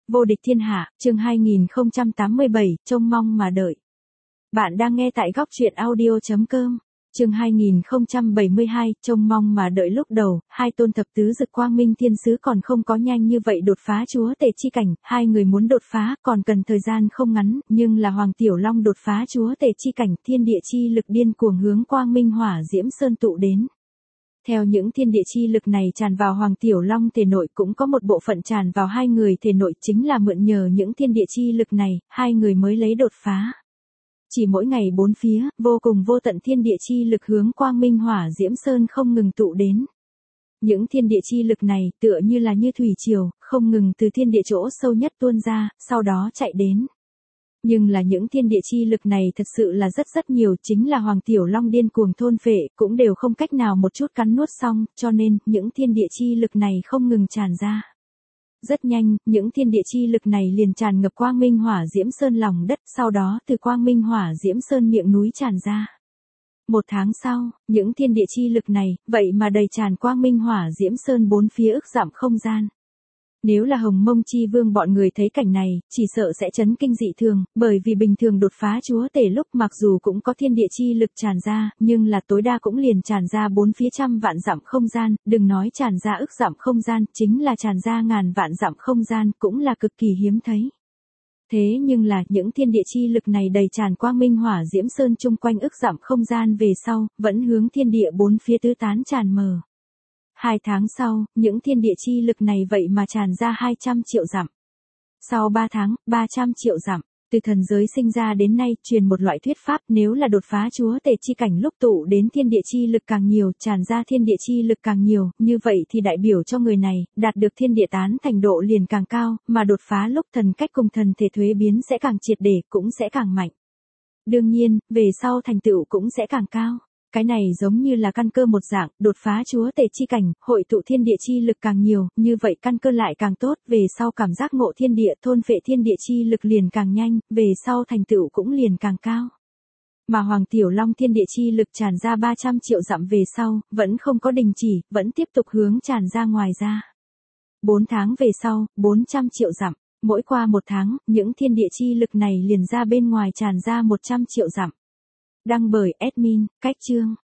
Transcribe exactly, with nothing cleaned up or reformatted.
Vô địch thiên hạ, chương hai nghìn không trăm tám mươi bảy, trông mong mà đợi. Bạn đang nghe tại góc truyện audio chấm com. Chương hai nghìn không trăm bảy mươi hai, trông mong mà đợi. Lúc đầu, hai tôn thập tứ dực quang minh thiên sứ còn không có nhanh như vậy đột phá chúa tể chi cảnh, hai người muốn đột phá còn cần thời gian không ngắn, nhưng là Hoàng Tiểu Long đột phá chúa tể chi cảnh, thiên địa chi lực điên cuồng hướng quang minh hỏa diễm sơn tụ đến. Theo những thiên địa chi lực này tràn vào Hoàng Tiểu Long thể nội cũng có một bộ phận tràn vào hai người thể nội, chính là mượn nhờ những thiên địa chi lực này, hai người mới lấy đột phá. Chỉ mỗi ngày bốn phía, vô cùng vô tận thiên địa chi lực hướng quang minh hỏa diễm sơn không ngừng tụ đến. Những thiên địa chi lực này tựa như là như thủy triều, không ngừng từ thiên địa chỗ sâu nhất tuôn ra, sau đó chạy đến. Nhưng là những thiên địa chi lực này thật sự là rất rất nhiều, chính là Hoàng Tiểu Long điên cuồng thôn phệ, cũng đều không cách nào một chút cắn nuốt xong, cho nên, những thiên địa chi lực này không ngừng tràn ra. Rất nhanh, những thiên địa chi lực này liền tràn ngập quang minh hỏa diễm sơn lòng đất, sau đó từ quang minh hỏa diễm sơn miệng núi tràn ra. Một tháng sau, những thiên địa chi lực này, vậy mà đầy tràn quang minh hỏa diễm sơn bốn phía ức dặm không gian. Nếu là Hồng Mông Chi Vương bọn người thấy cảnh này, chỉ sợ sẽ chấn kinh dị thường, bởi vì bình thường đột phá chúa tể lúc mặc dù cũng có thiên địa chi lực tràn ra, nhưng là tối đa cũng liền tràn ra bốn phía trăm vạn dặm không gian, đừng nói tràn ra ức dặm không gian, chính là tràn ra ngàn vạn dặm không gian, cũng là cực kỳ hiếm thấy. Thế nhưng là, những thiên địa chi lực này đầy tràn quang minh hỏa diễm sơn chung quanh ức dặm không gian về sau, vẫn hướng thiên địa bốn phía tứ tán tràn mờ. Hai tháng sau, những thiên địa chi lực này vậy mà tràn ra hai trăm triệu dặm. Sau ba tháng, ba trăm triệu dặm, từ thần giới sinh ra đến nay, truyền một loại thuyết pháp, nếu là đột phá chúa tể chi cảnh lúc tụ đến thiên địa chi lực càng nhiều, tràn ra thiên địa chi lực càng nhiều, như vậy thì đại biểu cho người này, đạt được thiên địa tán thành độ liền càng cao, mà đột phá lúc thần cách cùng thần thể thuế biến sẽ càng triệt để, cũng sẽ càng mạnh. Đương nhiên, về sau thành tựu cũng sẽ càng cao. Cái này giống như là căn cơ một dạng, đột phá chúa tể chi cảnh, hội tụ thiên địa chi lực càng nhiều, như vậy căn cơ lại càng tốt, về sau cảm giác ngộ thiên địa, thôn phệ thiên địa chi lực liền càng nhanh, về sau thành tựu cũng liền càng cao. Mà Hoàng Tiểu Long thiên địa chi lực tràn ra ba trăm triệu dặm về sau, vẫn không có đình chỉ, vẫn tiếp tục hướng tràn ra ngoài ra. bốn tháng về sau, bốn trăm triệu dặm, mỗi qua một tháng, những thiên địa chi lực này liền ra bên ngoài tràn ra một trăm triệu dặm. Đăng bởi admin, cách chương.